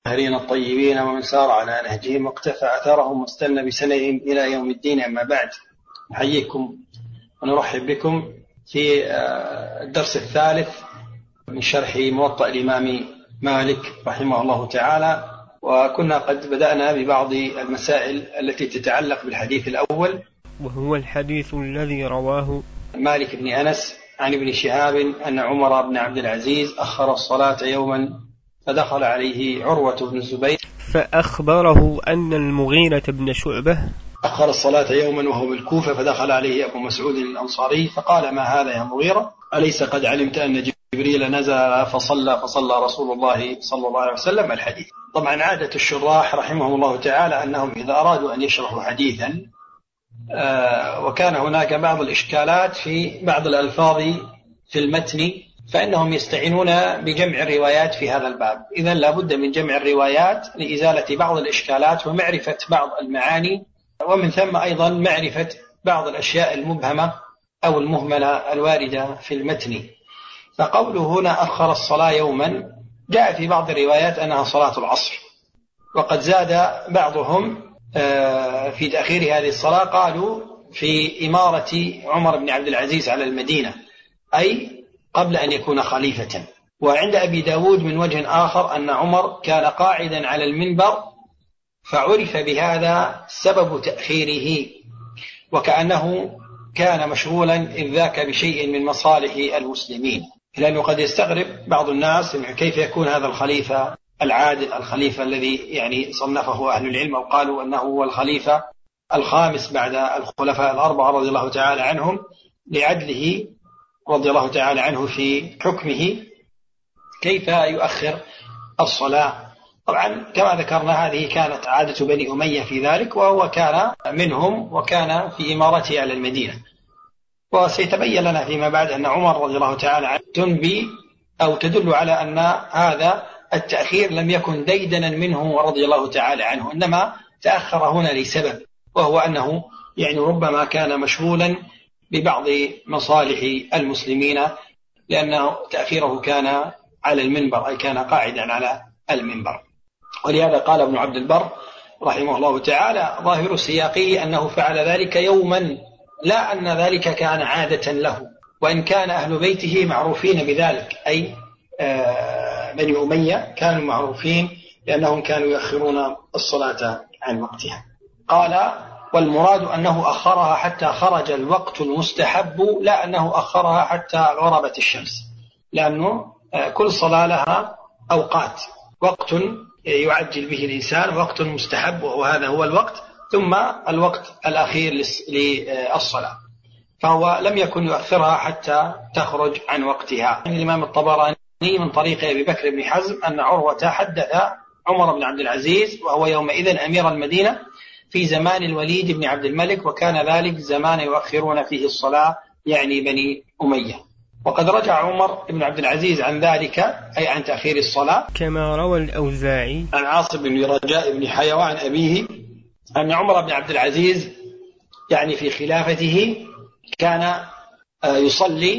المطهرين الطيبين ومن سار على نهجهم واقتفى أثرهم واستنى بسنهم إلى يوم الدين. أما بعد، نحييكم ونرحب بكم في الدرس الثالث من شرح موطأ الإمام مالك رحمه الله تعالى. وكنا قد بدأنا ببعض المسائل التي تتعلق بالحديث الأول، وهو الحديث الذي رواه مالك بن أنس عن ابن شهاب أن عمر بن عبد العزيز أخر الصلاة يوما فدخل عليه عروة بن الزبير فأخبره أن المغيرة بن شعبة أخر الصلاة يوما وهو بالكوفة، فدخل عليه أبو مسعود الأنصاري فقال: ما هذا يا مغيرة؟ أليس قد علمت أن جبريل نزل فصلى رسول الله صلى الله عليه وسلم الحديث. طبعا عادة الشراح رحمهم الله تعالى أنهم إذا أرادوا أن يشرحوا حديثا وكان هناك بعض الإشكالات في بعض الألفاظ في المتن، فإنهم يستعينون بجمع الروايات في هذا الباب. إذن لا بد من جمع الروايات لإزالة بعض الإشكالات ومعرفة بعض المعاني، ومن ثم أيضا معرفة بعض الأشياء المبهمة أو المهملة الواردة في المتن. فقوله هنا أخر الصلاة يوما جاء في بعض الروايات أنها صلاة العصر، وقد زاد بعضهم في تأخير هذه الصلاة، قالوا في إمارة عمر بن عبد العزيز على المدينة، أي قبل أن يكون خليفة. وعند أبي داود من وجه آخر أن عمر كان قاعدا على المنبر فعرف بهذا سبب تأخيره، وكأنه كان مشغولا إذ ذاك بشيء من مصالح المسلمين، لأنه قد يستغرب بعض الناس كيف يكون هذا الخليفة العادل، الخليفة الذي يعني صنفه أهل العلم أو قالوا أنه هو الخليفة الخامس بعد الخلفاء الأربعة رضي الله تعالى عنهم، لعدله رضي الله تعالى عنه في حكمه، كيف يؤخر الصلاة. طبعا كما ذكرنا هذه كانت عادة بني أمية في ذلك، وهو كان منهم وكان في إمارته على المدينة. وسيتبين لنا فيما بعد أن عمر رضي الله تعالى عنه تنبي أو تدل على أن هذا التأخير لم يكن ديدنا منه رضي الله تعالى عنه، إنما تأخر هنا لسبب، وهو أنه يعني ربما كان مشغولا ببعض مصالح المسلمين، لأنه تأخيره كان على المنبر، أي كان قاعدا على المنبر. ولهذا قال ابن عبد البر رحمه الله تعالى: ظاهر سياقه أنه فعل ذلك يوما، لا أن ذلك كان عادة له، وإن كان أهل بيته معروفين بذلك، أي بني أمية كانوا معروفين لأنهم كانوا يؤخرون الصلاة عن وقتها. قال: والمراد أنه أخرها حتى خرج الوقت المستحب، لا أنه أخرها حتى غربت الشمس، لأنه كل صلاة لها أوقات، وقت يعجل به الإنسان، وقت مستحب وهذا هو الوقت، ثم الوقت الأخير للصلاة، فهو لم يكن يؤخرها حتى تخرج عن وقتها. الإمام الطبراني من طريق أبي بكر بن حزم أن عروة حدث عمر بن عبد العزيز وهو يومئذ أمير المدينة في زمان الوليد بن عبد الملك، وكان ذلك زمان يؤخرون فيه الصلاة، يعني بني أمية. وقد رجع عمر بن عبد العزيز عن ذلك، أي عن تأخير الصلاة، كما روى الأوزاعي عن عاصم بن رجاء بن حيوان أبيه أن عمر بن عبد العزيز يعني في خلافته كان يصلي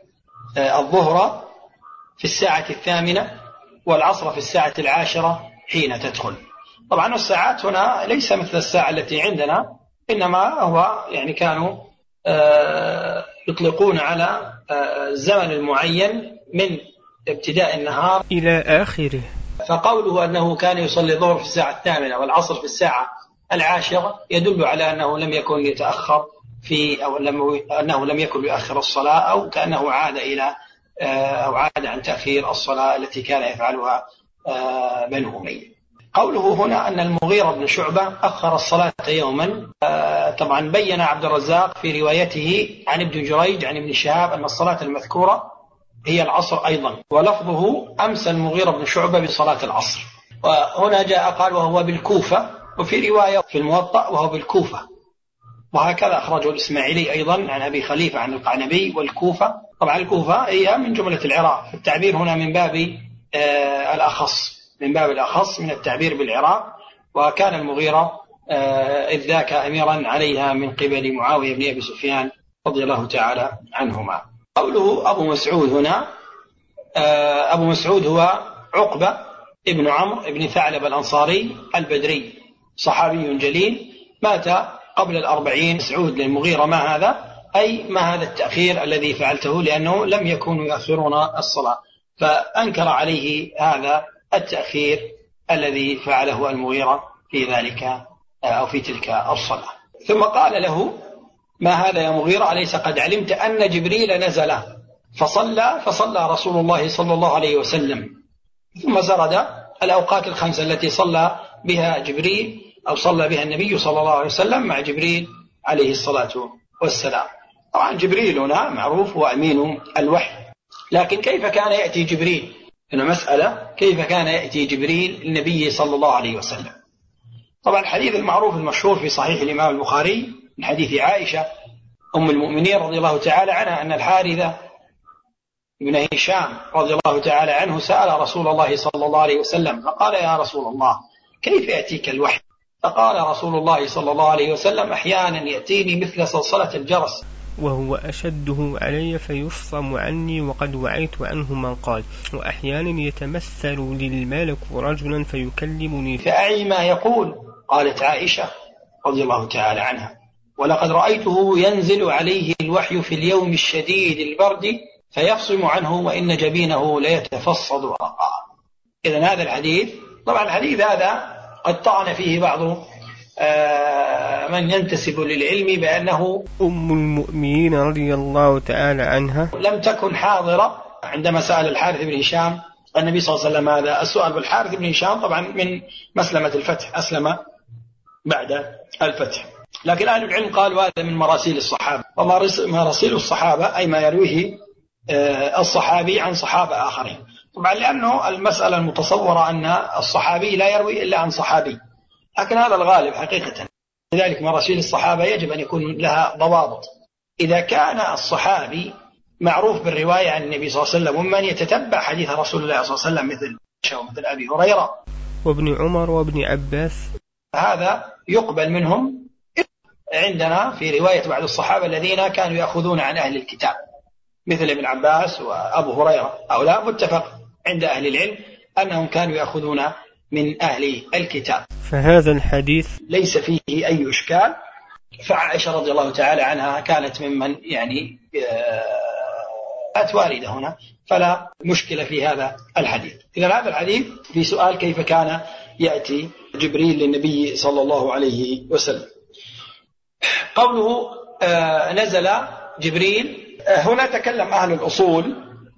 الظهر في الساعة 8 والعصر في الساعة 10 حين تدخل. طبعا الساعات هنا ليس مثل الساعة التي عندنا، إنما هو يعني كانوا يطلقون على الزمن المعين من ابتداء النهار إلى آخره. فقوله أنه كان يصلي الظهر في الساعة 8 والعصر في الساعة 10 يدل على أنه لم يكن يتأخر في أنه لم يكن يؤخر الصلاة، أو كأنه عاد إلى أو عاد عن تأخير الصلاة التي كان يفعلها بنو أمية. قوله هنا أن المغيرة بن شعبة أخر الصلاة يوما، طبعا بين عبد الرزاق في روايته عن ابن جريج عن ابن شهاب أن الصلاة المذكورة هي العصر أيضا، ولفظه أمسى المغيرة بن شعبة بصلاة العصر. وهنا جاء قال وهو بالكوفة، وفي رواية في الموطأ وهو بالكوفة، وهكذا أخرجه الإسماعيلي أيضا عن أبي خليفة عن القعنبي. والكوفة طبعا الكوفة هي من جملة العراق، التعبير هنا من باب الأخص، من باب الأخص من التعبير بالعراق، وكان المغيرة إذ ذاك أميرا عليها من قبل معاوية بن أبي سفيان رضي الله تعالى عنهما. قوله أبو مسعود هنا، أبو مسعود هو عقبة ابن عمرو ابن ثعلب الأنصاري البدري، صحابي جليل، مات قبل 40. مسعود للمغيرة: ما هذا؟ أي ما هذا التأخير الذي فعلته؟ لأنه لم يكونوا يؤخرون الصلاة، فأنكر عليه هذا التأخير الذي فعله المغيرة في ذلك أو في تلك الصلاة. ثم قال له: ما هذا يا مغيرة؟ أليس قد علمت أن جبريل نزل فصلى رسول الله صلى الله عليه وسلم. ثم سرد الأوقات الخمسة التي صلى بها جبريل أو صلى بها النبي صلى الله عليه وسلم مع جبريل عليه الصلاة والسلام. طبعا جبريل هنا معروف وأمين الوحي، لكن كيف كان يأتي جبريل؟ هنا مسألة: كيف كان يأتي جبريل النبي صلى الله عليه وسلم؟ طبعا الحديث المعروف المشهور في صحيح الإمام البخاري من حديث عائشة أم المؤمنين رضي الله تعالى عنها أن الحارث بن هشام رضي الله تعالى عنه سأل رسول الله صلى الله عليه وسلم فقال: يا رسول الله، كيف يأتيك الوحي؟ فقال رسول الله صلى الله عليه وسلم: أحيانا يأتيني مثل صلصلة الجرس، وهو أشده علي فيفصم عني وقد وعيت عنه من قال، وأحيانا يتمثل للملك رجلا فيكلمني فأعي ما يقول. قالت عائشة رضي الله تعالى عنها: ولقد رأيته ينزل عليه الوحي في اليوم الشديد البرد فيفصم عنه وإن جبينه ليتفصد ورقاء. إذن هذا الحديث، طبعا الحديث هذا قد طعن فيه بعض من ينتسب للعلم بأنه أم المؤمنين رضي الله تعالى عنها لم تكن حاضرة عندما سأل الحارث بن هشام النبي صلى الله عليه وسلم هذا السؤال. بالحارث بن هشام طبعا من مسلمة الفتح، أسلم بعد الفتح، لكن أهل العلم قالوا هذا من مراسيل الصحابة. ومراسيل الصحابة أي ما يرويه الصحابي عن صحابة آخرين، طبعا لأنه المسألة المتصورة أن الصحابي لا يروي إلا عن صحابي، لكن هذا الغالب حقيقة. لذلك مراسيل الصحابة يجب أن يكون لها ضوابط. إذا كان الصحابي معروف بالرواية عن النبي صلى الله عليه وسلم ومن يتتبع حديث رسول الله صلى الله عليه وسلم مثل أبي هريرة وابن عمر وابن عباس، هذا يقبل منهم. عندنا في رواية بعض الصحابة الذين كانوا يأخذون عن أهل الكتاب مثل ابن عباس وأبو هريرة، هؤلاء متفق عند أهل العلم أنهم كانوا يأخذون من أهل الكتاب، فهذا الحديث ليس فيه أي إشكال. فعائشة رضي الله تعالى عنها كانت ممن أتوالد هنا، فلا مشكلة في هذا الحديث. إذا هذا الحديث في سؤال: كيف كان يأتي جبريل للنبي صلى الله عليه وسلم؟ قوله نزل جبريل، هنا تكلم أهل الأصول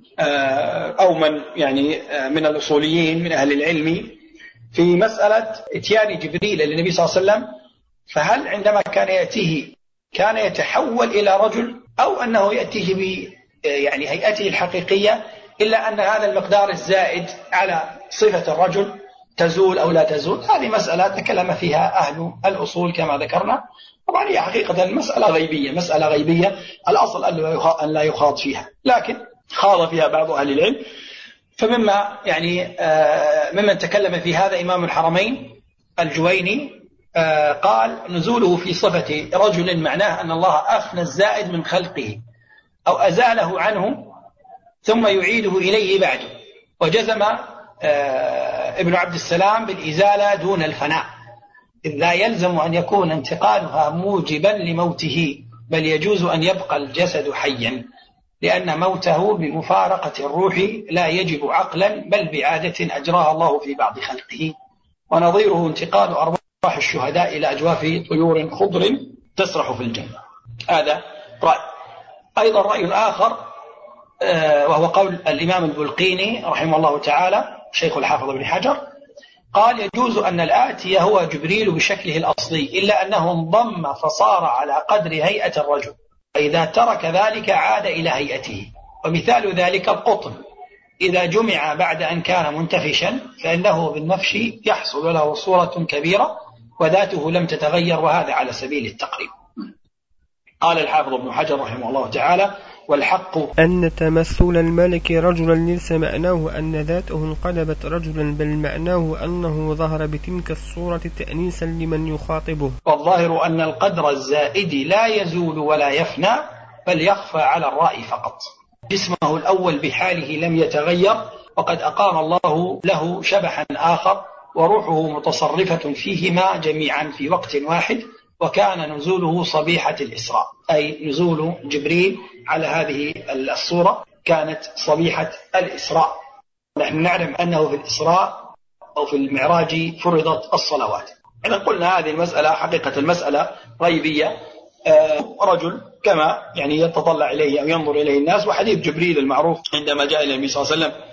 أو من من الأصوليين من أهل العلم في مسألة إتيان جبريل للنبي صلى الله عليه وسلم، فهل عندما كان يأتيه كان يتحول إلى رجل أو أنه يأتيه هيئته الحقيقية، إلا أن هذا المقدار الزائد على صفة الرجل تزول أو لا تزول؟ هذه مسألة تكلم فيها أهل الأصول كما ذكرنا. طبعا هي حقيقة مسألة غيبية، الأصل أن لا يخاض فيها، لكن خاض فيها بعض أهل العلم. فمما ممن تكلم في هذا إمام الحرمين الجويني، قال: نزوله في صفة رجل معناه أن الله أفنى الزائد من خلقه أو أزاله عنه ثم يعيده إليه بعده. وجزم ابن عبد السلام بالإزالة دون الفناء، إذ لا يلزم أن يكون انتقالها موجبا لموته، بل يجوز أن يبقى الجسد حيا، لأن موته بمفارقة الروح لا يجب عقلا بل بعادة أجراها الله في بعض خلقه، ونظيره انتقال أرواح الشهداء إلى أجواف طيور خضر تسرح في الجنة. هذا رأي. أيضا رأي آخر وهو قول الإمام البلقيني رحمه الله تعالى شيخ الحافظ بن حجر، قال: يجوز أن الآتي هو جبريل بشكله الأصلي، إلا أنه انضم فصار على قدر هيئة الرجل، فإذا ترك ذلك عاد إلى هيئته. ومثال ذلك القطن، إذا جمع بعد أن كان منتفشا فإنه بالنفش يحصل له صورة كبيرة وذاته لم تتغير، وهذا على سبيل التقريب. قال الحافظ ابن حجر رحمه الله تعالى: والحق أن تمثل الملك رجلا ليس معناه أن ذاته انقلبت رجلا، بل معناه أنه ظهر بتلك الصورة تأنيسا لمن يخاطبه. والظاهر أن القدر الزائد لا يزول ولا يفنى، بل يخفى على الرأي فقط. جسمه الأول بحاله لم يتغير، وقد أقام الله له شبحا آخر وروحه متصرفة فيهما جميعا في وقت واحد، وكان نزوله صبيحة الإسراء، أي نزول جبريل على هذه الصورة كانت صبيحة الإسراء. نحن نعلم أنه في الإسراء أو في المعراج فرضت الصلوات. إذا قلنا هذه المسألة حقيقة المسألة غيبية، رجل كما يعني يتطلع إليه أو ينظر إليه الناس، وحديث جبريل المعروف عندما جاء إلى النبي صلى الله عليه وسلم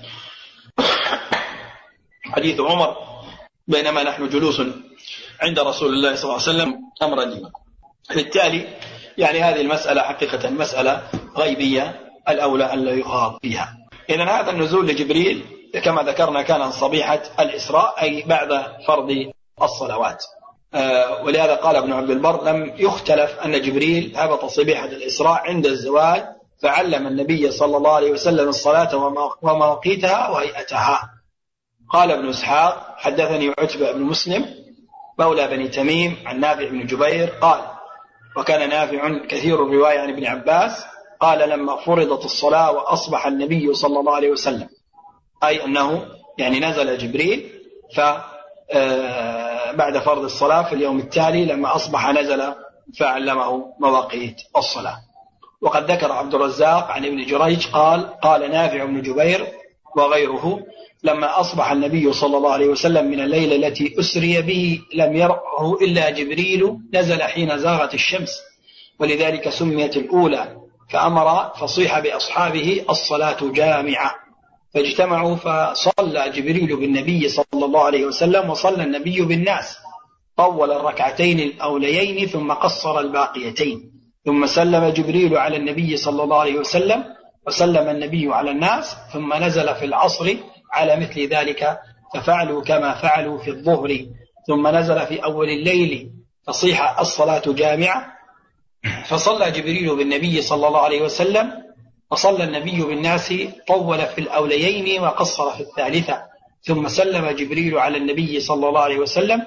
حديث عمر بينما نحن جلوس عند رسول الله صلى الله عليه وسلم أمرا لي. بالتالي يعني هذه المسألة حقيقة مسألة غيبية الأولى أن لا يخاض فيها. إذن هذا النزول لجبريل كما ذكرنا كان صبيحة الإسراء، أي بعد فرض الصلوات. ولهذا قال ابن عبد البر لم يختلف أن جبريل هبط صبيحة الإسراء عند الزواج فعلم النبي صلى الله عليه وسلم الصلاة ومواقيتها وهيئتها. قال ابن إسحاق حدثني عتبة بن مسلم مولى بني تميم عن نافع بن جبير قال وكان نافع كثير الرواية عن ابن عباس قال لما فرضت الصلاة وأصبح النبي صلى الله عليه وسلم، أي أنه يعني نزل جبريل بعد فرض الصلاة في اليوم التالي لما أصبح نزل فعلمه مواقيت الصلاة. وقد ذكر عبد الرزاق عن ابن جريج قال نافع بن جبير وغيره لما أصبح النبي صلى الله عليه وسلم من الليلة التي أسري به لم يرعه إلا جبريل نزل حين زاغت الشمس، ولذلك سميت الأولى، فأمر فصيح بأصحابه الصلاة جامعة، فاجتمعوا فصلى جبريل بالنبي صلى الله عليه وسلم وصلى النبي بالناس، طول الركعتين الأوليين ثم قصر الباقيتين، ثم سلم جبريل على النبي صلى الله عليه وسلم وسلم النبي على الناس، ثم نزل في العصر على مثل ذلك ففعلوا كما فعلوا في الظهر، ثم نزل في أول الليل فصيح الصلاة جامعة، فصلى جبريل بالنبي صلى الله عليه وسلم وصلى النبي بالناس، طول في الأوليين وقصر في الثالثة، ثم سلم جبريل على النبي صلى الله عليه وسلم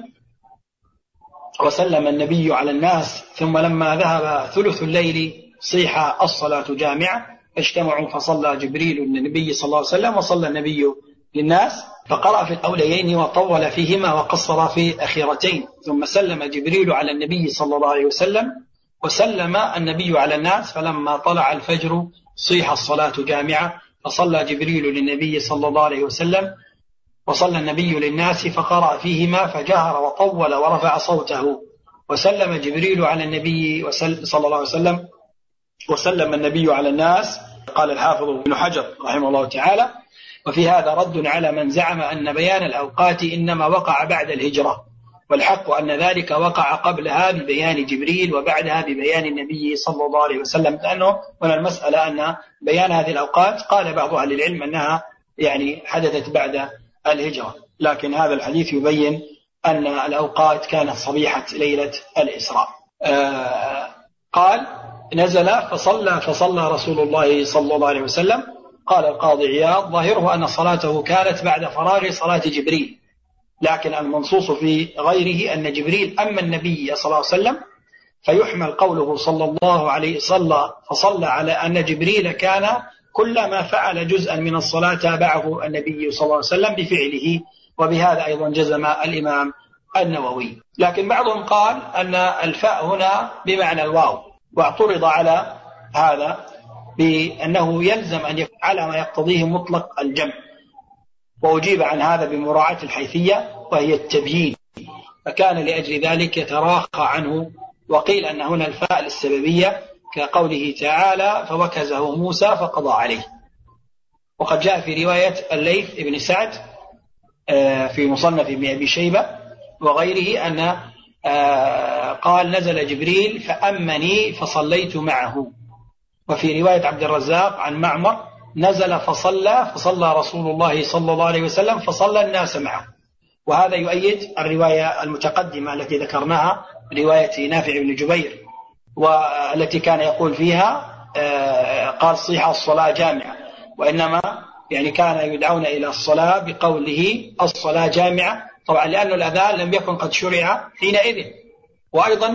وسلم النبي على الناس، ثم لما ذهب ثلث الليل صيح الصلاة جامعة، اجتمعوا فصلى جبريل النبي صلى الله عليه وسلم وصلى النبي للناس، فقرأ في الأوليين وطول فيهما وقصر في الأخيرتين، ثم سلم جبريل على النبي صلى الله عليه وسلم وسلم النبي على الناس، فلما طلع الفجر صيح الصلاة جامعة، فصلى جبريل للنبي صلى الله عليه وسلم وصلى النبي للناس، فقرأ فيهما فجهر وطول ورفع صوته، وسلم جبريل على النبي صلى الله عليه وسلم وسلم النبي على الناس. قال الحافظ ابن حجر رحمه الله تعالى وفي هذا رد على من زعم أن بيان الأوقات إنما وقع بعد الهجرة، والحق أن ذلك وقع قبلها ببيان جبريل وبعدها ببيان النبي صلى الله عليه وسلم، لأنه هنا المسألة أن بيان هذه الأوقات قال بعض أهل العلم أنها يعني حدثت بعد الهجرة، لكن هذا الحديث يبين أن الأوقات كانت صبيحة ليلة الإسراء. قال نزل فصلى رسول الله صلى الله عليه وسلم. قال القاضي عياض ظاهره أن صلاته كانت بعد فراغ صلاة جبريل، لكن المنصوص في غيره أن جبريل أما النبي صلى الله عليه وسلم، فيحمل قوله صلى الله عليه فصلى على أن جبريل كان كلما فعل جزءا من الصلاة تابعه النبي صلى الله عليه وسلم بفعله، وبهذا أيضا جزم الإمام النووي. لكن بعضهم قال أن الفاء هنا بمعنى الواو، واعترض على هذا بأنه يلزم أن يفعل ما يقتضيه مطلق الجمع، وأجيب عن هذا بمراعاة الحيثية وهي التبيين، فكان لأجل ذلك يتراخى عنه. وقيل أن هنا الفاء للسببية كقوله تعالى فوكزه موسى فقضى عليه. وقد جاء في رواية الليث ابن سعد في مصنف ابن أبي شيبة وغيره أن قال نزل جبريل فأمني فصليت معه. وفي رواية عبد الرزاق عن معمر نزل فصلى رسول الله صلى الله عليه وسلم فصلى الناس معه. وهذا يؤيد الرواية المتقدمة التي ذكرناها، رواية نافع بن جبير، والتي كان يقول فيها قال صيح الصلاة جامعة، وإنما يعني كان يدعون إلى الصلاة بقوله الصلاة جامعة، طبعا لأن الأذان لم يكن قد شرع حينئذ. وأيضا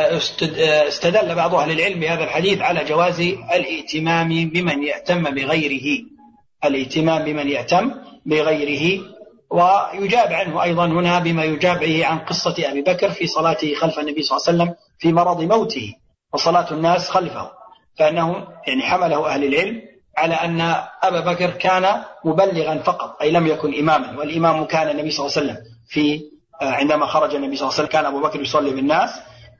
استدل بعض أهل العلم بهذا الحديث على جواز الائتمام بمن يأتم بغيره، الاهتمام بمن يهتم بغيره. ويجاب عنه أيضا هنا بما يجاب به عن قصة أبي بكر في صلاته خلف النبي صلى الله عليه وسلم في مرض موته وصلاة الناس خلفه، فأنه يعني حمله أهل العلم على أن أبا بكر كان مبلغا فقط، أي لم يكن إماما، والإمام كان النبي صلى الله عليه وسلم عندما خرج النبي صلى الله عليه وسلم كان أبو بكر يصلي بالناس،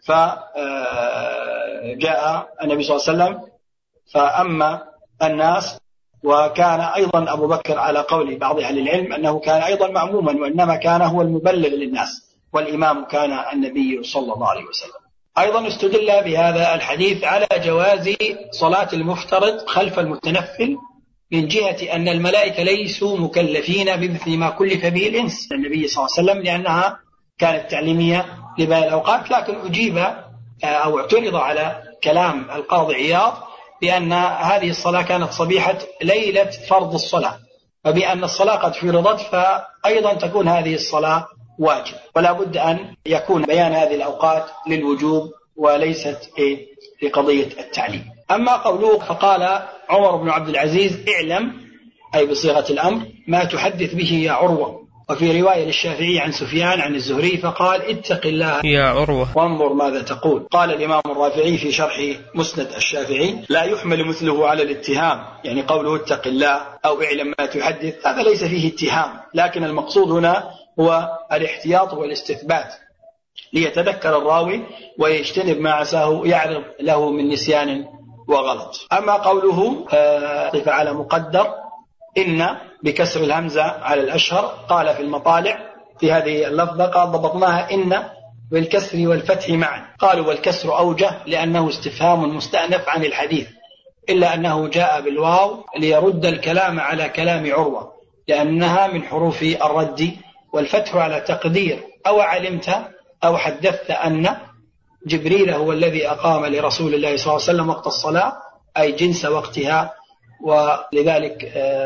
فجاء النبي صلى الله عليه وسلم فأما الناس، وكان أيضا أبو بكر على قول بعض أهل العلم أنه كان أيضا مأموما، وإنما كان هو المبلغ للناس، والإمام كان النبي صلى الله عليه وسلم. أيضا استدل بهذا الحديث على جواز صلاة المفترض خلف المتنفل من جهة أن الملائكة ليسوا مكلفين بمثل ما كلف به الإنس النبي صلى الله عليه وسلم، لأنها كانت تعليمية لباقي الأوقات. لكن أجيب أو اعترض على كلام القاضي عياض بأن هذه الصلاة كانت صبيحة ليلة فرض الصلاة، وبأن الصلاة قد فرضت فأيضا تكون هذه الصلاة واجب، ولا بد أن يكون بيان هذه الأوقات للوجوب وليست لقضية التعليم. أما قوله فقال عمر بن عبد العزيز اعلم، أي بصيغة الأمر، ما تحدث به يا عروة. وفي رواية للشافعي عن سفيان عن الزهري فقال اتق الله يا عروة وانظر ماذا تقول. قال الإمام الرافعي في شرح مسند الشافعي لا يحمل مثله على الاتهام، يعني قوله اتق الله أو اعلم ما تحدث هذا ليس فيه اتهام، لكن المقصود هنا هو الاحتياط والاستثبات ليتذكر الراوي ويجتنب ما عساه يعرض له من نسيان وغلط. أما قوله طف على مقدر إن بكسر الهمزة على الأشهر، قال في المطالع في هذه اللفظة قال ضبطناها إن بالكسر والفتح معا، قالوا والكسر أوجه لأنه استفهام مستأنف عن الحديث، إلا أنه جاء بالواو ليرد الكلام على كلام عروة لأنها من حروف الرد، والفتح على تقدير أو علمت أو حدثت أن جبريل هو الذي أقام لرسول الله صلى الله عليه وسلم وقت الصلاة، أي جنس وقتها. ولذلك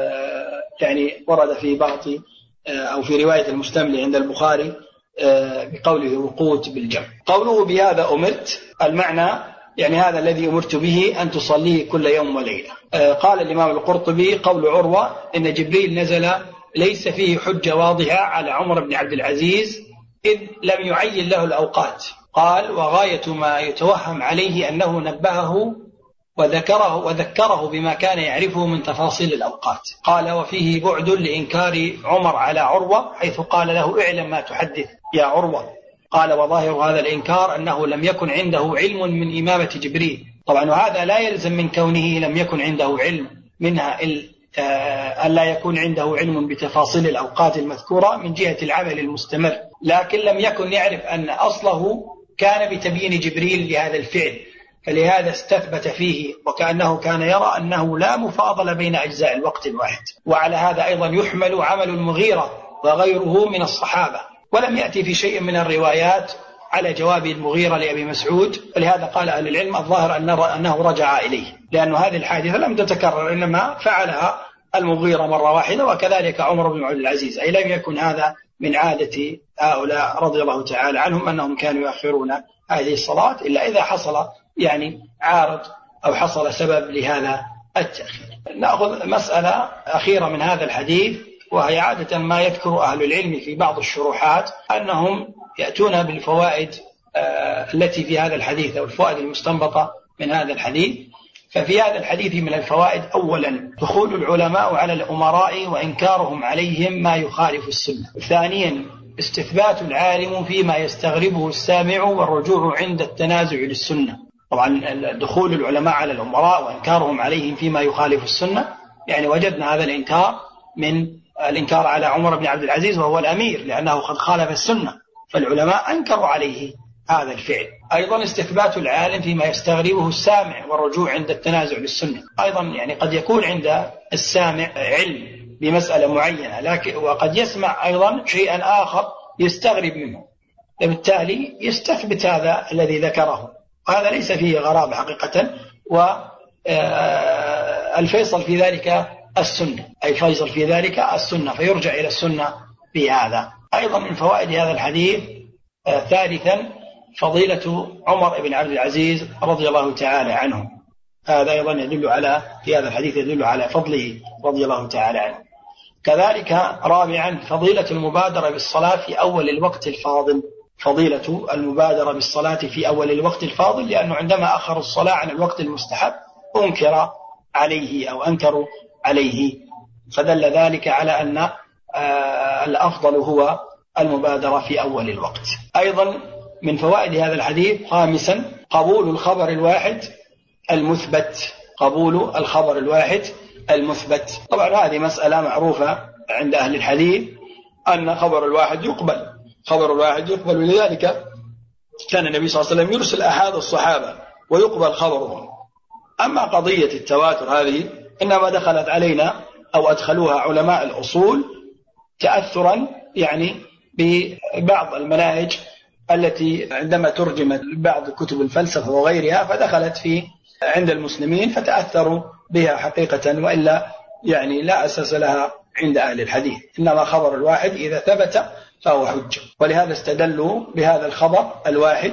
يعني ورد في بعض أو في رواية المستملي عند البخاري بقوله وقوت بالجمع. قوله بهذا أمرت، المعنى يعني هذا الذي أمرت به أن تصليه كل يوم وليلة. قال الإمام القرطبي قول عروة إن جبريل نزل ليس فيه حجة واضحة على عمر بن عبد العزيز إذ لم يعين له الأوقات. قال وغاية ما يتوهم عليه أنه نبهه وذكره بما كان يعرفه من تفاصيل الأوقات. قال وفيه بعد لإنكار عمر على عروة حيث قال له اعلم ما تحدث يا عروة. قال وظاهر هذا الإنكار أنه لم يكن عنده علم من إمامة جبريل. طبعا هذا لا يلزم من كونه لم يكن عنده علم منها أن لا يكون عنده علم بتفاصيل الأوقات المذكورة من جهة العمل المستمر، لكن لم يكن يعرف أن أصله كان بتبيين جبريل لهذا الفعل، فلهذا استثبت فيه وكأنه كان يرى أنه لا مفاضلة بين أجزاء الوقت الواحد. وعلى هذا أيضا يحمل عمل المغيرة وغيره من الصحابة، ولم يأتي في شيء من الروايات على جواب المغيرة لأبي مسعود، ولهذا قال أهل العلم الظاهر أنه رجع إليه، لأن هذه الحادثة لم تتكرر، إنما فعلها المغيرة مرة واحدة، وكذلك عمر بن عبد العزيز، أي لم يكن هذا من عادة هؤلاء رضي الله تعالى عنهم أنهم كانوا يؤخرون هذه الصلاة إلا إذا حصل يعني عارض أو حصل سبب لهذا التأخير. نأخذ مسألة أخيرة من هذا الحديث، وهي عادة ما يذكر أهل العلم في بعض الشروحات أنهم يأتون بالفوائد التي في هذا الحديث أو الفوائد المستنبطة من هذا الحديث. ففي هذا الحديث من الفوائد أولا دخول العلماء على الأمراء وإنكارهم عليهم ما يخالف السنة. ثانيا استثبات العالم فيما يستغربه السامع والرجوع عند التنازع للسنة. طبعا دخول العلماء على الأمراء وإنكارهم عليهم فيما يخالف السنة، يعني وجدنا هذا الإنكار من الإنكار على عمر بن عبد العزيز وهو الأمير لأنه قد خالف السنة، فالعلماء أنكروا عليه هذا الفعل. أيضا استثبات العالم فيما يستغربه السامع والرجوع عند التنازع للسنة. أيضا يعني قد يكون عند السامع علم بمسألة معينة، لكن وقد يسمع أيضا شيئا آخر يستغرب منه، وبالتالي يستثبت هذا الذي ذكره، وهذا ليس فيه غرابة حقيقة. والفيصل في ذلك السنة، أي فيصل في ذلك السنة، فيرجع إلى السنة في هذا. أيضا من فوائد هذا الحديث ثالثا فضيلة عمر بن عبد العزيز رضي الله تعالى عنه، هذا أيضا يدل في هذا الحديث يدل على فضله رضي الله تعالى عنه. كذلك رابعا فضيلة المبادرة بالصلاة في أول الوقت الفاضل، فضيلة المبادرة بالصلاة في أول الوقت الفاضل، لأنه عندما أخروا الصلاة عن الوقت المستحب أنكر عليه أو أنكروا عليه، فدل ذلك على أن الأفضل هو المبادرة في أول الوقت. أيضا من فوائد هذا الحديث خامسا قبول الخبر الواحد المثبت، قبول الخبر الواحد المثبت. طبعا هذه مسألة معروفة عند أهل الحديث أن خبر الواحد يقبل، خبر الواحد يقبل، ولذلك كان النبي صلى الله عليه وسلم يرسل أحد الصحابة ويقبل خبرهم. أما قضية التواتر هذه إنما دخلت علينا أو أدخلوها علماء الأصول تأثرا يعني ببعض المناهج التي عندما ترجمت بعض كتب الفلسفة وغيرها فدخلت عند المسلمين فتأثروا بها حقيقة، وإلا يعني لا أساس لها عند أهل الحديث. إنما خبر الواحد إذا ثبت فهو حجة، ولهذا استدلوا بهذا الخبر الواحد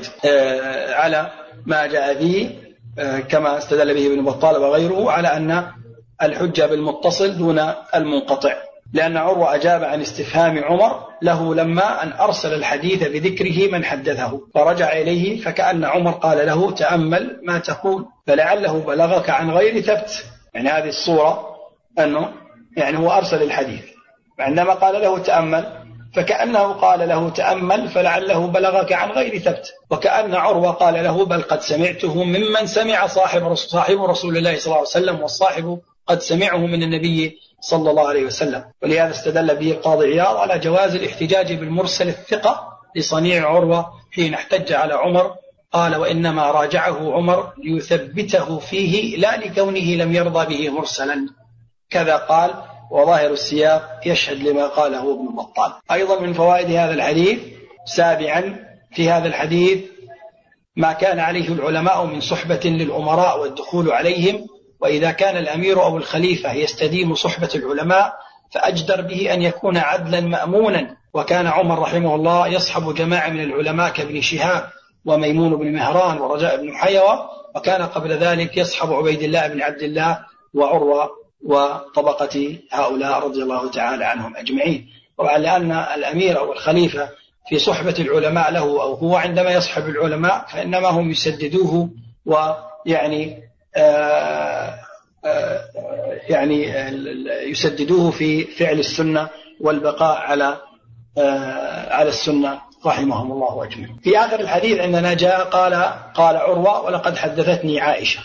على ما جاء به، كما استدل به ابن بطال وغيره على أن الحجة بالمتصل دون المنقطع، لأن عروة أجاب عن استفهام عمر له لما أن أرسل الحديث بذكره من حدثه، فرجع إليه فكأن عمر قال له تأمل ما تقول فلعله بلغك عن غير ثبت. يعني هذه الصورة أنه يعني هو أرسل الحديث، عندما قال له تأمل فكأنه قال له تأمل فلعله بلغك عن غير ثبت، وكأن عروة قال له بل قد سمعته ممن سمع صاحب رسول الله صلى الله عليه وسلم، والصاحب قد سمعه من النبي صلى الله عليه وسلم. ولهذا استدل به القاضي عياض على جواز الاحتجاج بالمرسل الثقة لصنيع عروة حين احتج على عمر، قال وإنما راجعه عمر ليثبته فيه لا لكونه لم يرضى به مرسلا، كذا قال، وظاهر السياق يشهد لما قاله ابن بطال. أيضا من فوائد هذا الحديث سابعا في هذا الحديث ما كان عليه العلماء من صحبة للأمراء والدخول عليهم، وإذا كان الأمير أو الخليفة يستديم صحبة العلماء فأجدر به أن يكون عدلا مأمونا. وكان عمر رحمه الله يصحب جماعة من العلماء كابن شهاب وميمون بن مهران ورجاء بن حيوة، وكان قبل ذلك يصحب عبيد الله بن عبد الله وعروة وطبقة هؤلاء رضي الله تعالى عنهم أجمعين. طبعا لأن الأمير أو الخليفة في صحبة العلماء له أو هو عندما يصحب العلماء فإنما هم يسددوه ويعني يسددوه في فعل السنة والبقاء على السنة رحمهم الله أجمعين. في آخر الحديث عندنا جاء قال عروة ولقد حدثتني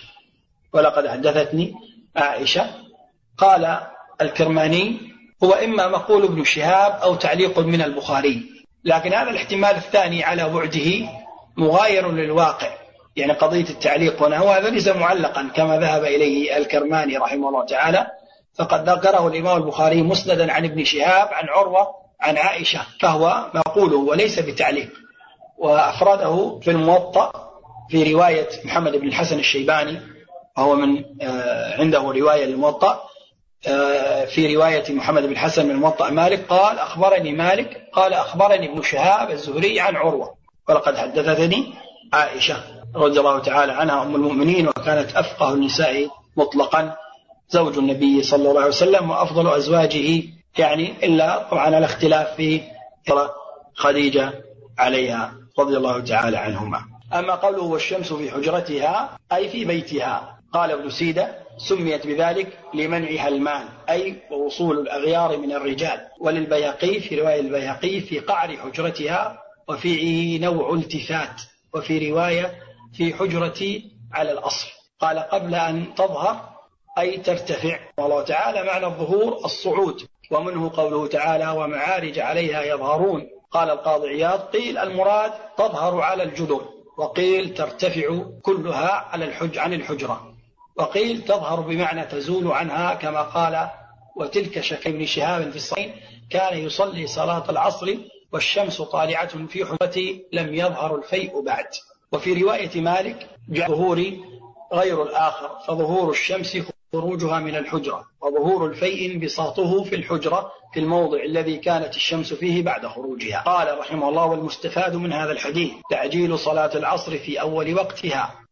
عائشة. قال الكرماني هو إما مقول ابن شهاب أو تعليق من البخاري، لكن هذا الاحتمال الثاني على بعده مغاير للواقع، يعني قضية التعليق هنا وهذا ليس معلقا كما ذهب إليه الكرماني رحمه الله تعالى، فقد ذكره الإمام البخاري مسندا عن ابن شهاب عن عروة عن عائشة، فهو مقوله وليس بتعليق. وأفرده في الموطأ في رواية محمد بن الحسن الشيباني، وهو من عنده رواية للموطأ، في رواية محمد بن الحسن من موطأ مالك قال أخبرني مالك قال أخبرني ابن شهاب الزهري عن عروة ولقد حدثتني عائشة رضي الله تعالى عنها أم المؤمنين، وكانت أفقه النساء مطلقا، زوج النبي صلى الله عليه وسلم وأفضل أزواجه، يعني إلا طبعا على اختلاف في خديجة عليها رضي الله تعالى عنهما. أما قوله والشمس في حجرتها أي في بيتها، قال ابن سيدة سميت بذلك لمنعها المال أي ووصول الأغيار من الرجال. وللبيهقي في رواية البيهقي في قعر حجرتها وفيه نوع التفات، وفي رواية في حجرتي على الأصل. قال قبل أن تظهر أي ترتفع، والله تعالى معنى الظهور الصعود، ومنه قوله تعالى ومعارج عليها يظهرون. قال القاضي عياض قيل المراد تظهر على الجدر، وقيل ترتفع كلها عن الحجرة، وقيل تظهر بمعنى تزول عنها، كما قال وتلك شك ابن شهاب في الصحيح كان يصلي صلاة العصر والشمس طالعة في حجرتي لم يظهر الفيء بعد. وفي رواية مالك جاء ظهوري غير الآخر، فظهور الشمس خروجها من الحجرة، وظهور الفيء انبساطه في الحجرة في الموضع الذي كانت الشمس فيه بعد خروجها. قال رحمه الله والمستفاد من هذا الحديث تعجيل صلاة العصر في أول وقتها،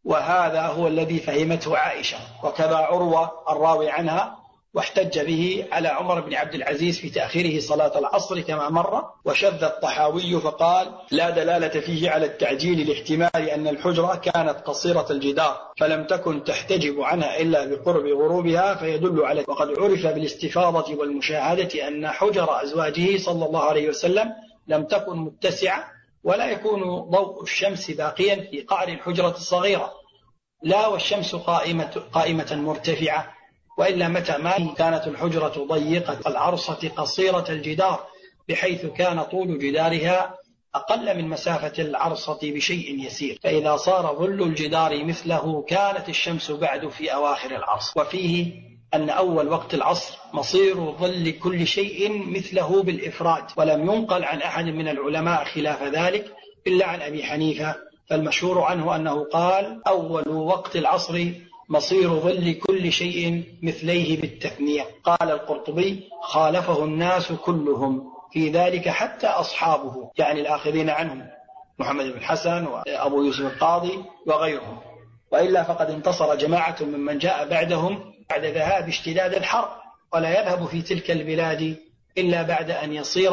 وهذا هو الذي فهمته عائشة، وكذا عروة الراوي عنها، واحتج به على عمر بن عبد العزيز في تأخيره صلاة العصر كما مر. وشذ الطحاوي فقال لا دلالة فيه على التعجيل لاحتمال أن الحجرة كانت قصيرة الجدار فلم تكن تحتجب عنها إلا بقرب غروبها، فيدل على وقد عرف بالاستفاضة والمشاهدة أن حجر أزواجه صلى الله عليه وسلم لم تكن متسعة، ولا يكون ضوء الشمس باقيا في قعر الحجرة الصغيرة، لا والشمس قائمة مرتفعة، وإلا متى ما كانت الحجرة ضيقة العرصة قصيرة الجدار بحيث كان طول جدارها أقل من مسافة العرصة بشيء يسير، فإذا صار ظل الجدار مثله كانت الشمس بعد في أواخر العصر. وفيه أن أول وقت العصر مصير ظل كل شيء مثله بالإفراد، ولم ينقل عن أحد من العلماء خلاف ذلك إلا عن أبي حنيفة، فالمشهور عنه أنه قال أول وقت العصر مصير ظل كل شيء مثليه بالتثنية. قال القرطبي خالفه الناس كلهم في ذلك حتى أصحابه، يعني الآخذين عنهم محمد بن الحسن وأبو يوسف القاضي وغيرهم، وإلا فقد انتصر جماعة ممن جاء بعدهم بعد ذهاب اشتداد الحر، ولا يذهب في تلك البلاد إلا بعد أن يصير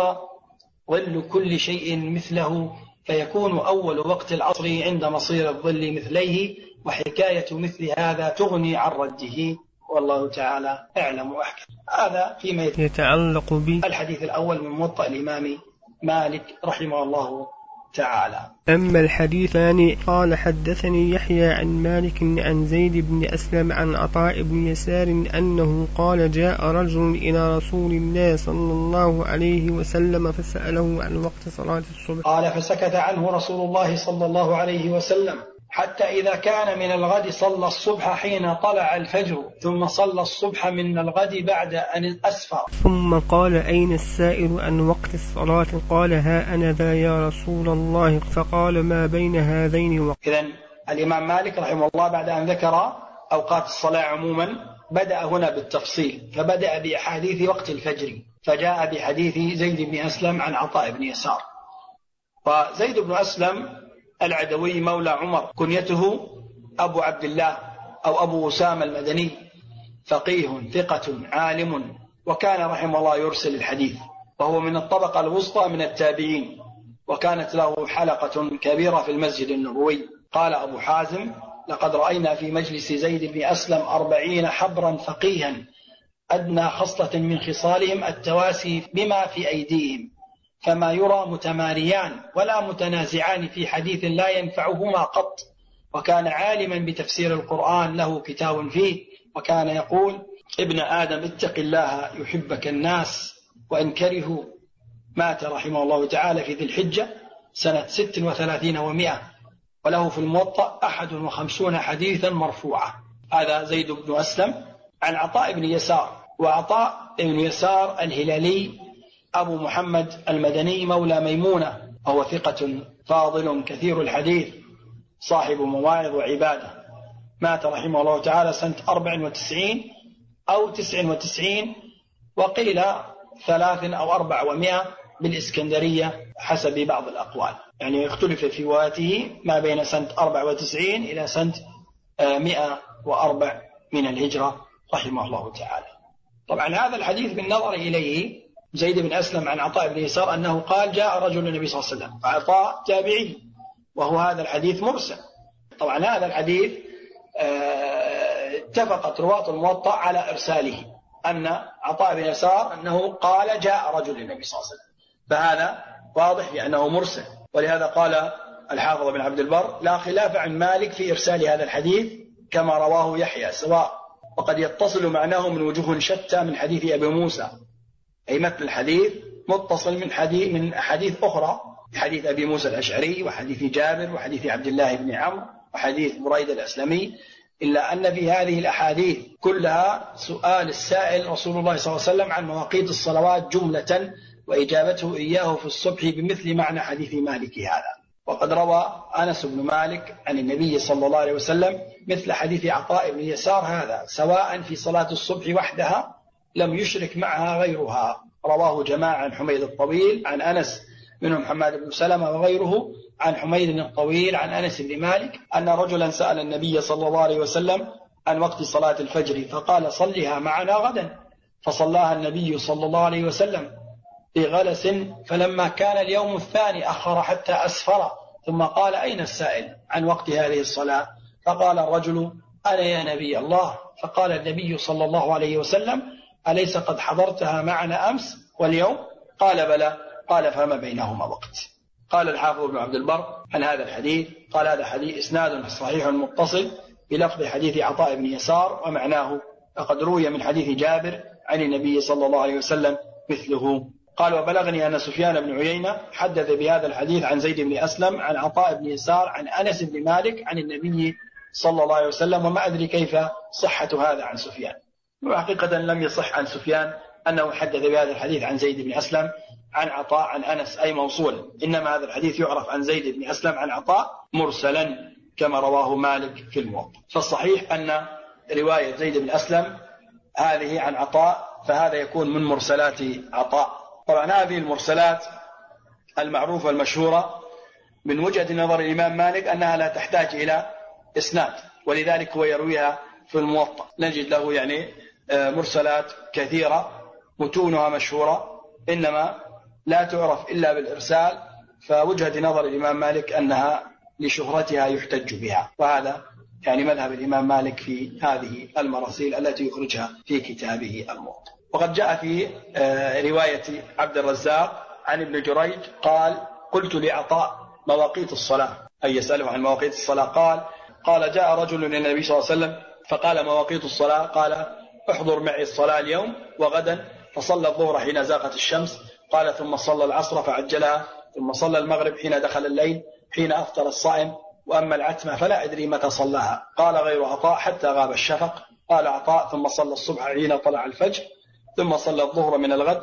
ظل كل شيء مثله، فيكون أول وقت العصر عند مصير الظل مثليه، وحكاية مثل هذا تغني عن رده، والله تعالى أعلم وأحكم. هذا فيما يتعلق بالحديث الأول من موطأ الإمام مالك رحمه الله تعالى. أما الحديث الثاني قال حدثني يحيى عن مالك عن زيد بن أسلم عن عطاء بن يسار أنه قال جاء رجل إلى رسول الله صلى الله عليه وسلم فسأله عن وقت صلاة الصبح، قال فسكت عنه رسول الله صلى الله عليه وسلم حتى إذا كان من الغد صلى الصبح حين طلع الفجر، ثم صلى الصبح من الغد بعد أن أسفر، ثم قال أين السائل عن وقت الصلاة؟ قال ها أنا ذا يا رسول الله، فقال ما بين هذين وقت. إذن الإمام مالك رحمه الله بعد أن ذكر أوقات الصلاة عموما بدأ هنا بالتفصيل، فبدأ بأحاديث وقت الفجر، فجاء بحديث زيد بن أسلم عن عطاء بن يسار. وزيد بن أسلم العدوي مولى عمر، كنيته أبو عبد الله أو أبو أسامة المدني، فقيه ثقة عالم، وكان رحمه الله يرسل الحديث، وهو من الطبقة الوسطى من التابعين، وكانت له حلقة كبيرة في المسجد النبوي. قال أبو حازم لقد رأينا في مجلس زيد بن أسلم 40 حبرا فقيها، أدنى خصلة من خصالهم التواسي بما في أيديهم، فما يرى متماريان ولا متنازعان في حديث لا ينفعهما قط، وكان عالما بتفسير القرآن له كتاب فيه، وكان يقول ابن آدم اتق الله يحبك الناس، وإن كرهوا. مات رحمه الله تعالى في ذي الحجة سنة 36 و100، وله في الموطأ 51 حديثا مرفوعة. هذا زيد بن أسلم عن عطاء بن يسار، وعطاء بن يسار الهلالي أبو محمد المدني مولى ميمونة، وهو ثقة فاضل كثير الحديث صاحب مواعظ وعبادة. مات رحمه الله تعالى سنة 94 أو 99، وقيل 3 أو 400 بالإسكندرية حسب بعض الأقوال، يعني اختلف في وفاته ما بين سنة 94 إلى سنة 104 من الهجرة رحمه الله تعالى. طبعا هذا الحديث بالنظر إليه زيد بن أسلم عن عطاء بن يسار أنه قال جاء رجل النبي صلى الله عليه وسلم، عطاء تابعي، وهو هذا الحديث مرسل. طبعا هذا الحديث اتفقت رواة الموطأ على إرساله، أن عطاء بن يسار أنه قال جاء رجل النبي صلى الله عليه وسلم، فهذا واضح بأنه مرسل. ولهذا قال الحافظ بن عبد البر لا خلاف عن مالك في إرسال هذا الحديث كما رواه يحيى سواء، وقد يتصل معناه من وجوه شتى من حديث أبي موسى، أي مثل الحديث متصل من أحاديث أخرى، حديث أبي موسى الأشعري وحديث جابر وحديث عبد الله بن عمرو وحديث بريدة الأسلمي، إلا أن في هذه الأحاديث كلها سؤال السائل رسول الله صلى الله عليه وسلم عن مواقيت الصلوات جملة، وإجابته إياه في الصبح بمثل معنى حديث مالك هذا. وقد روى أنس بن مالك عن النبي صلى الله عليه وسلم مثل حديث عطاء بن يسار هذا، سواء في صلاة الصبح وحدها لم يشرك معها غيرها. رواه جماعة عن حميد الطويل عن أنس منهم حماد بن سلمة وغيره عن حميد الطويل عن أنس بن مالك أن رجلا سأل النبي صلى الله عليه وسلم عن وقت صلاة الفجر فقال صلها معنا غدا، فصلاها النبي صلى الله عليه وسلم في غلس، فلما كان اليوم الثاني أخر حتى أسفر، ثم قال أين السائل عن وقت هذه الصلاة؟ فقال الرجل أنا يا نبي الله. فقال النبي صلى الله عليه وسلم أليس قد حضرتها معنا أمس واليوم؟ قال بلى. قال فما بينهما وقت. قال الحافظ بن عبد البر عن هذا الحديث قال هذا حديث إسناد صحيح متصل بلفظ حديث عطاء بن يسار ومعناه، فقد روي من حديث جابر عن النبي صلى الله عليه وسلم مثله. قال وبلغني أن سفيان بن عيينة حدث بهذا الحديث عن زيد بن أسلم عن عطاء بن يسار عن أنس بن مالك عن النبي صلى الله عليه وسلم، وما أدري كيف صحة هذا عن سفيان. وحقيقة لم يصح عن سفيان أنه حدث بهذا الحديث عن زيد بن أسلم عن عطاء عن أنس أي موصول، إنما هذا الحديث يعرف عن زيد بن أسلم عن عطاء مرسلا كما رواه مالك في الموطأ. فالصحيح أن رواية زيد بن أسلم هذه عن عطاء، فهذا يكون من مرسلات عطاء. طبعا هذه المرسلات المعروفة المشهورة من وجهة نظر الإمام مالك أنها لا تحتاج إلى إسناد، ولذلك هو يرويها في الموطأ. نجد له يعني مرسلات كثيرة متونها مشهورة إنما لا تعرف إلا بالإرسال، فوجهة نظر الإمام مالك أنها لشهرتها يحتج بها، وهذا يعني مذهب الإمام مالك في هذه المراسيل التي يخرجها في كتابه الموطأ. وقد جاء في رواية عبد الرزاق عن ابن جريج قال قلت لعطاء مواقيت الصلاة، أي يسأله عن مواقيت الصلاة. قال جاء رجل للنبي صلى الله عليه وسلم فقال مواقيت الصلاة؟ قال احضر معي الصلاة اليوم وغدا، فصلى الظهر حين زاغت الشمس، قال ثم صلى العصر فعجلها، ثم صلى المغرب حين دخل الليل حين أفطر الصائم، وأما العتمة فلا أدري متى صلاها. قال غير عطاء حتى غاب الشفق. قال عطاء ثم صلى الصبح حين طلع الفجر، ثم صلى الظهر من الغد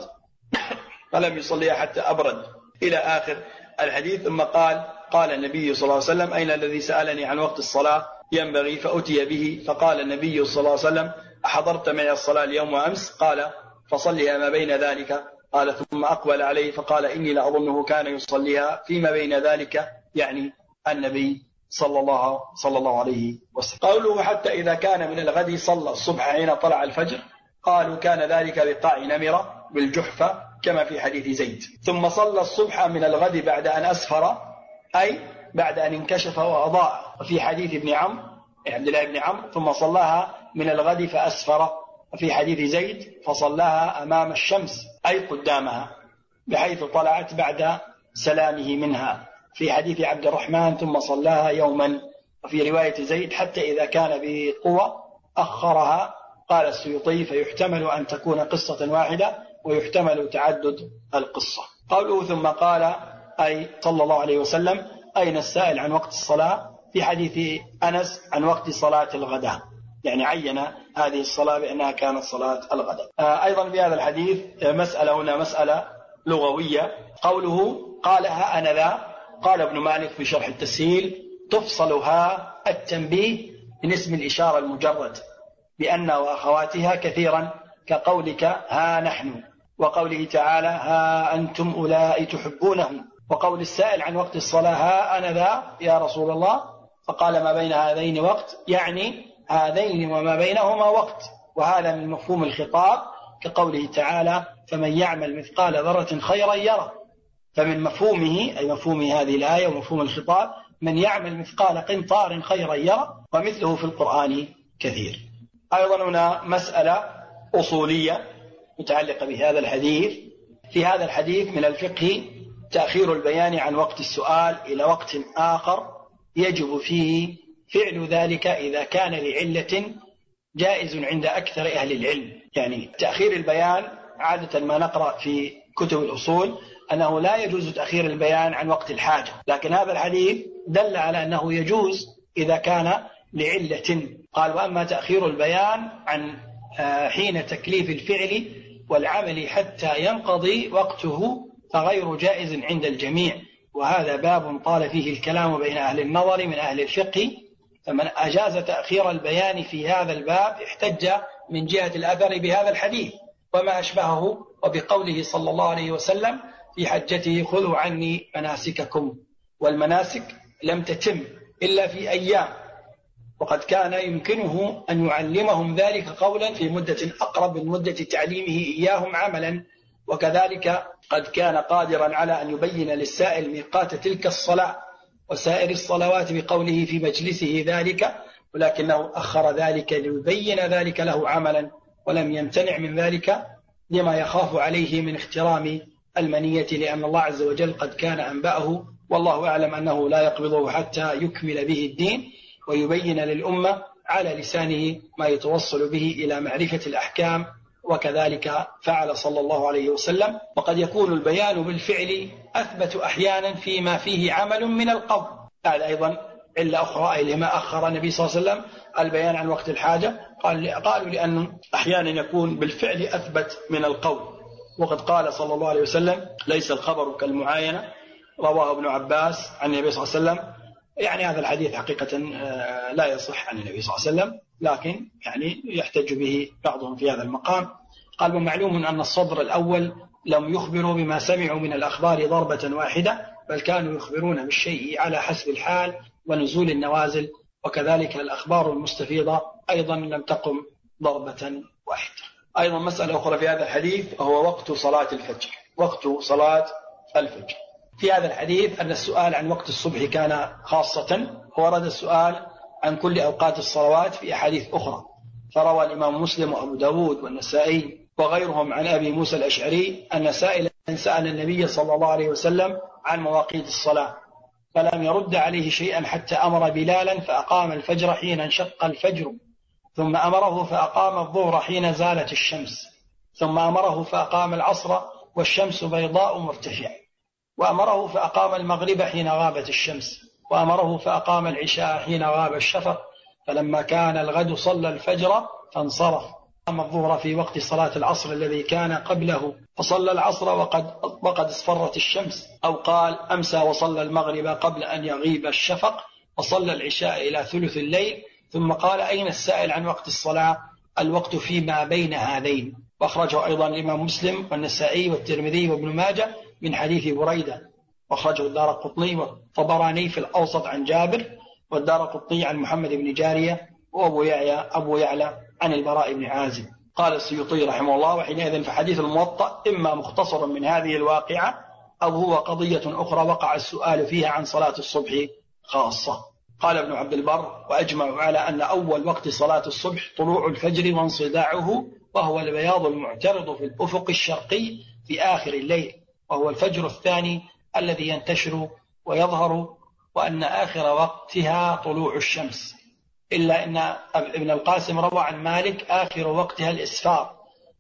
فلم يصليها حتى أبرد إلى آخر الحديث. ثم قال النبي صلى الله عليه وسلم أين الذي سألني عن وقت الصلاة ينبغي؟ فأتي به فقال النبي صلى الله عليه وسلم أحضرت معي الصلاة اليوم وأمس؟ قال فصليها ما بين ذلك. قال ثم أقبل عليه فقال إني لأظنه كان يصليها فيما بين ذلك، يعني النبي صلى الله عليه وسلم. قوله حتى إذا كان من الغد صلى الصبح حين طلع الفجر، قالوا كان ذلك بقاع نمرة بالجحفة كما في حديث زيد. ثم صلى الصبح من الغد بعد أن أسفر، أي بعد أن انكشف وأضاء. وفي حديث ابن عمرو عبد الله بن عمرو ثم صلاها من الغد فأسفر. وفي حديث زيد فصلاها أمام الشمس أي قدامها بحيث طلعت بعد سلامه منها. في حديث عبد الرحمن ثم صلاها يوما. وفي رواية زيد حتى إذا كان بقوة أخرها. قال السيوطي فيحتمل أن تكون قصة واحدة ويحتمل تعدد القصة. قوله ثم قال أي صلى الله عليه وسلم أين السائل عن وقت الصلاة؟ في حديث أنس عن وقت صلاة الغداء، يعني عين هذه الصلاة بأنها كانت صلاة الغداء. أيضا في هذا الحديث هنا مسألة لغوية. قوله قالها أنذا، قال ابن مالك في شرح التسهيل تفصلها التنبيه من اسم الإشارة المجرد بأن وأخواتها كثيرا كقولك ها نحن، وقوله تعالى ها أنتم أولئك تحبونهم، وقول السائل عن وقت الصلاة ها أنا ذا يا رسول الله، فقال ما بين هذين وقت، يعني هذين وما بينهما وقت. وهذا من مفهوم الخطاب كقوله تعالى فمن يعمل مثقال ذرة خيرا يره. فمن مفهومه أي مفهوم هذه الآية ومفهوم الخطاب من يعمل مثقال قنطار خيرا يره، ومثله في القرآن كثير. أيضا هنا مسألة أصولية متعلقة بهذا الحديث. في هذا الحديث من الفقه تأخير البيان عن وقت السؤال إلى وقت آخر يجب فيه فعل ذلك إذا كان لعلة جائز عند أكثر أهل العلم. يعني تأخير البيان عادة ما نقرأ في كتب الأصول أنه لا يجوز تأخير البيان عن وقت الحاجة، لكن هذا الحديث دل على أنه يجوز إذا كان لعلة. قال وأما تأخير البيان عن حين تكليف الفعل والعمل حتى ينقضي وقته فغير جائز عند الجميع، وهذا باب طال فيه الكلام بين أهل النظر من أهل الفقه. فمن أجاز تأخير البيان في هذا الباب احتج من جهة الأثر بهذا الحديث وما أشبهه وبقوله صلى الله عليه وسلم في حجته خذوا عني مناسككم، والمناسك لم تتم إلا في أيام، وقد كان يمكنه أن يعلمهم ذلك قولا في مدة أقرب من مدة تعليمه إياهم عملا، وكذلك قد كان قادرا على أن يبين للسائل ميقات تلك الصلاة وسائر الصلوات بقوله في مجلسه ذلك، ولكنه أخر ذلك ليبين ذلك له عملا، ولم يمتنع من ذلك لما يخاف عليه من احترام المنية، لأن الله عز وجل قد كان أنبأه، والله أعلم أنه لا يقبضه حتى يكمل به الدين ويبين للأمة على لسانه ما يتوصل به إلى معرفة الأحكام، وكذلك فعل صلى الله عليه وسلم. وقد يكون البيان بالفعل أثبت أحيانا فيما فيه عمل من القول. هذا أيضا إلا أخرى لما أخر النبي صلى الله عليه وسلم البيان عن وقت الحاجة، قالوا لأنه أحيانا يكون بالفعل أثبت من القول، وقد قال صلى الله عليه وسلم ليس الخبر كالمعاينة، رواه ابن عباس عن النبي صلى الله عليه وسلم. يعني هذا الحديث حقيقة لا يصح عن النبي صلى الله عليه وسلم، لكن يعني يحتج به بعضهم في هذا المقام. قال ومعلوم أن الصدر الأول لم يخبروا بما سمعوا من الأخبار ضربة واحدة، بل كانوا يخبرون بالشيء على حسب الحال ونزول النوازل، وكذلك الأخبار المستفيضة أيضا لم تقم ضربة واحدة. أيضا مسألة أخرى في هذا الحديث هو وقت صلاة الفجر. وقت صلاة الفجر في هذا الحديث أن السؤال عن وقت الصبح كان خاصة، ورد السؤال عن كل أوقات الصلوات في أحاديث أخرى، فروى الإمام مسلم وأبو داود والنسائي وغيرهم عن أبي موسى الأشعري أن سائلا سأل النبي صلى الله عليه وسلم عن مواقيت الصلاة فلم يرد عليه شيئا حتى أمر بلالا فأقام الفجر حين انشق الفجر، ثم أمره فأقام الظهر حين زالت الشمس، ثم أمره فأقام العصر والشمس بيضاء مرتفعة، وأمره فأقام المغرب حين غابت الشمس، وأمره فأقام العشاء حين غاب الشفق، فلما كان الغد صلى الفجر فانصرف، أقام الظهر في وقت صلاة العصر الذي كان قبله، فصلى العصر وقد اصفرت الشمس، أو قال أمسى وصلى المغرب قبل أن يغيب الشفق، وصلى العشاء إلى ثلث الليل، ثم قال أين السائل عن وقت الصلاة؟ الوقت فيما بين هذين. وأخرجه أيضا الإمام مسلم والنسائي والترمذي وابن ماجه من حديث بريدة، وأخرجه الدارقطني والطبراني في الأوسط عن جابر، والدارقطني عن محمد بن جارية، وأبو يعلى عن البراء بن عازب. قال السيوطي رحمه الله وحينئذ فحديث الموطأ إما مختصر من هذه الواقعة أو هو قضية أخرى وقع السؤال فيها عن صلاة الصبح خاصة. قال ابن عبد البر وأجمعوا على أن أول وقت صلاة الصبح طلوع الفجر وانصداعه، وهو البياض المعترض في الأفق الشرقي في آخر الليل، وهو الفجر الثاني الذي ينتشر ويظهر، وأن آخر وقتها طلوع الشمس، إلا أن ابن القاسم روى عن مالك آخر وقتها الإسفار،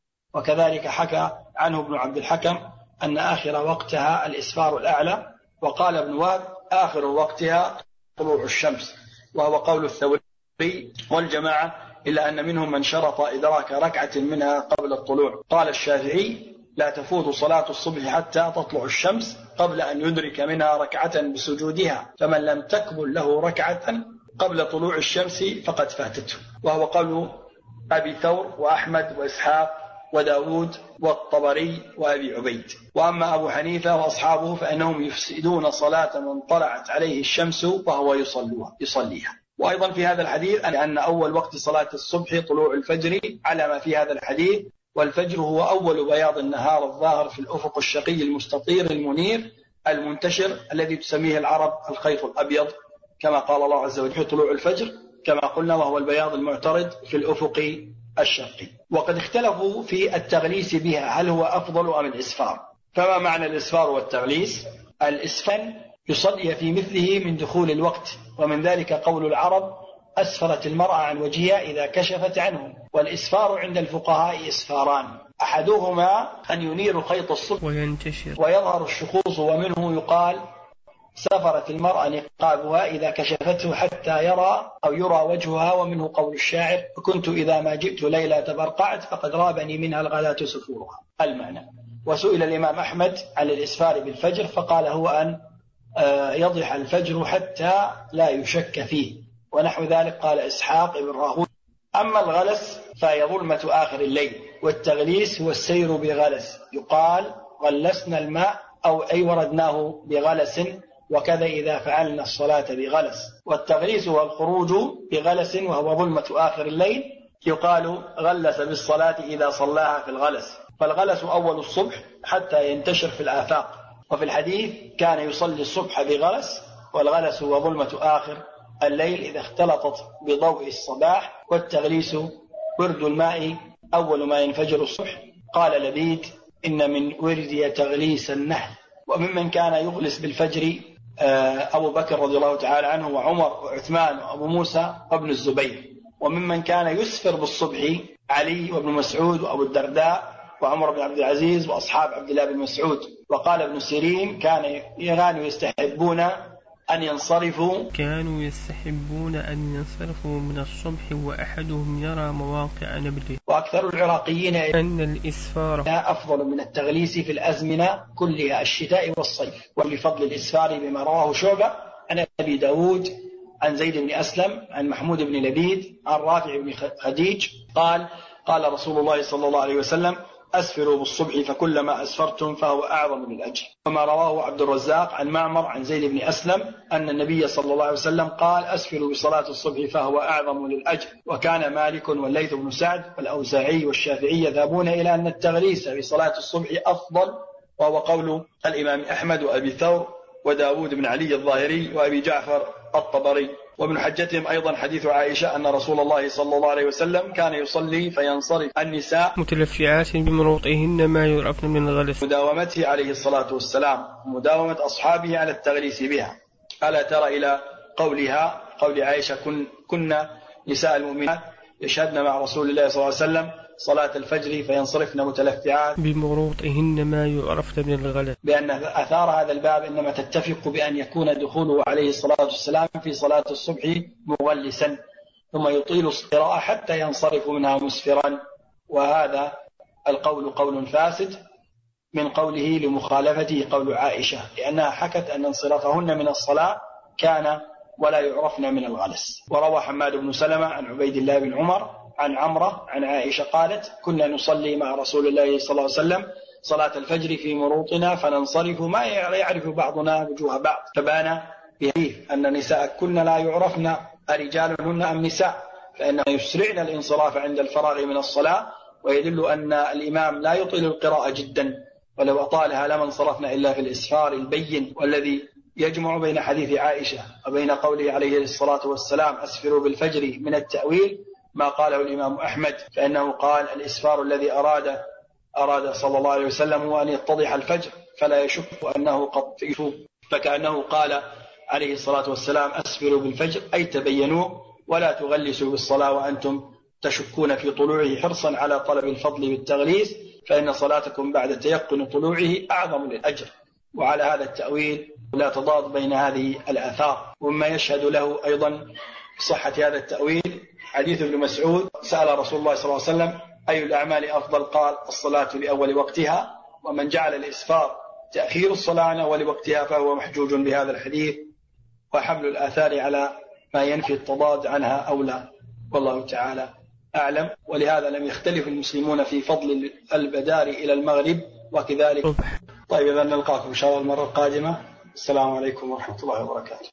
وكذلك حكى عنه ابن عبد الحكم أن آخر وقتها الإسفار الأعلى، وقال ابن وهب آخر وقتها طلوع الشمس، وهو قول الثوري والجماعة، إلا أن منهم من شرط إدراك ركعة منها قبل الطلوع. قال الشافعي لا تفوت صلاة الصبح حتى تطلع الشمس قبل أن يدرك منها ركعة بسجودها، فمن لم تكمل له ركعة قبل طلوع الشمس فقد فاتته، وهو قول أبي ثور وأحمد وإسحاق وداود والطبري وأبي عبيد. وأما أبو حنيفة وأصحابه فإنهم يفسدون صلاة من طلعت عليه الشمس وهو يصليها. وأيضا في هذا الحديث أن أول وقت صلاة الصبح طلوع الفجر على ما في هذا الحديث، والفجر هو أول بياض النهار الظاهر في الأفق الشقي المستطير المنير المنتشر الذي تسميه العرب الخيط الأبيض، كما قال الله عز وجل طلوع الفجر كما قلنا، وهو البياض المعترض في الأفق الشرقي. وقد اختلفوا في التغليس بها، هل هو أفضل أم الإسفار؟ فما معنى الإسفار والتغليس؟ الإسفن يصلي في مثله من دخول الوقت، ومن ذلك قول العرب أسفرت المرأة عن وجهها إذا كشفت عنه. والإسفار عند الفقهاء إسفاران، أحدهما أن ينير خيط الصبح وينتشر ويظهر الشخوص، ومنه يقال سفرت المرأة نقابها إذا كشفته حتى يرى وجهها، ومنه قول الشاعر كنت إذا ما جئت ليلة تبرقعت فقد رابني منها الغلاة سفورها المعنى. وسئل الإمام أحمد عن الإسفار بالفجر فقال هو أن يضح الفجر حتى لا يشك فيه، ونحو ذلك قال إسحاق بن راهويه. أما الغلس فهي ظلمة آخر الليل، والتغليس هو السير بغلس، يقال غلسنا الماء أي وردناه بغلس، وكذا إذا فعلنا الصلاة بغلس. والتغليس هو الخروج بغلس وهو ظلمة آخر الليل، يقال غلس بالصلاة إذا صلاها في الغلس. فالغلس أول الصبح حتى ينتشر في الآفاق. وفي الحديث كان يصلي الصبح بغلس، والغلس هو ظلمة آخر الليل إذا اختلطت بضوء الصباح. والتغليس ورد الماء أول ما ينفجر الصبح. قال لبيد: إن من وردي تغليس النهل. وممن كان يغلس بالفجر أبو بكر رضي الله تعالى عنه، وعمر وعثمان وأبو موسى وابن الزبير. وممن كان يسفر بالصبح علي وابن مسعود وأبو الدرداء وعمر بن عبد العزيز وأصحاب عبد الله بن مسعود. وقال ابن سيرين: كانوا يستحبون أن ينصرفوا من الصبح وأحدهم يرى مواقع نبله. وأكثر العراقيين أن الإسفار أفضل من التغليس في الأزمنة كلها، الشتاء والصيف. ولفضل الإسفار بما رواه شعبة عن أبي داود عن زيد بن أسلم عن محمود بن لبيد عن رافع بن خديج قال رسول الله صلى الله عليه وسلم: أسفروا بالصبح فكلما أسفرتم فهو أعظم للأجر. وما رواه عبد الرزاق عن معمر عن زيد بن أسلم أن النبي صلى الله عليه وسلم قال: أسفروا بصلاة الصبح فهو أعظم للأجر. وكان مالك والليث بن سعد والأوزاعي والشافعي يذهبون إلى أن التغليس بصلاة الصبح أفضل، وهو قول الإمام أحمد وأبي ثور وداود بن علي الظاهري وأبي جعفر الطبري. ومن حجتهم أيضا حديث عائشة أن رسول الله صلى الله عليه وسلم كان يصلي فينصرف النساء متلفعات بمروطهن ما يعرفن من الغلس. مداومته عليه الصلاة والسلام، مداومة أصحابه على التغليس بها. ألا ترى إلى قول عائشة: كنا نساء المؤمنات يشهدن مع رسول الله صلى الله عليه وسلم صلاة الفجر فينصرفن متلفعات بمروطهن ما يعرفن من الغلس. بأن آثار هذا الباب إنما تتفق بأن يكون دخوله عليه الصلاة والسلام في صلاة الصبح مغلسا، ثم يطيل القراءة حتى ينصرف منها مسفرا. وهذا القول قول فاسد من قوله لمخالفته قول عائشة، لأنها حكت أن انصرافهن من الصلاة كان ولا يعرفن من الغلس. وروى حماد بن سلمة عن عبيد الله بن عمر عن عمرة عن عائشة قالت: كنا نصلي مع رسول الله صلى الله عليه وسلم صلاة الفجر في مروطنا فننصرف ما يعرف بعضنا وجوه بعض. فبان به أن النساء كن لا يعرفن أرجالهن أم نساء، فإنه يسرعن الانصراف عند الفراغ من الصلاة. ويدل أن الإمام لا يطيل القراءة جدا، ولو أطالها لما انصرفنا إلا في الإسفار البين، والذي يجمع بين حديث عائشة وبين قوله عليه الصلاة والسلام: أسفروا بالفجر من التأويل ما قاله الإمام أحمد، فإنه قال: الإسفار الذي أراد صلى الله عليه وسلم هو أن يتضح الفجر فلا يشك أنه قد يشوف، فكأنه قال عليه الصلاة والسلام: أسفروا بالفجر أي تبينوا ولا تغلسوا بالصلاة وأنتم تشكون في طلوعه، حرصا على طلب الفضل بالتغليس، فإن صلاتكم بعد تيقن طلوعه أعظم للأجر. وعلى هذا التأويل لا تضاد بين هذه الآثار. ومما يشهد له أيضا صحة هذا التأويل حديث ابن مسعود: سأل رسول الله صلى الله عليه وسلم: أي الأعمال أفضل؟ قال: الصلاة لأول وقتها. ومن جعل الإسفار تأخير الصلاة عن أول وقتها فهو محجوج بهذا الحديث، وحمل الآثار على ما ينفي التضاد عنها أولى، والله تعالى أعلم. ولهذا لم يختلف المسلمون في فضل البدار إلى المغرب وكذلك. طيب، إذا نلقاكم إن شاء الله المرة القادمة. السلام عليكم ورحمة الله وبركاته.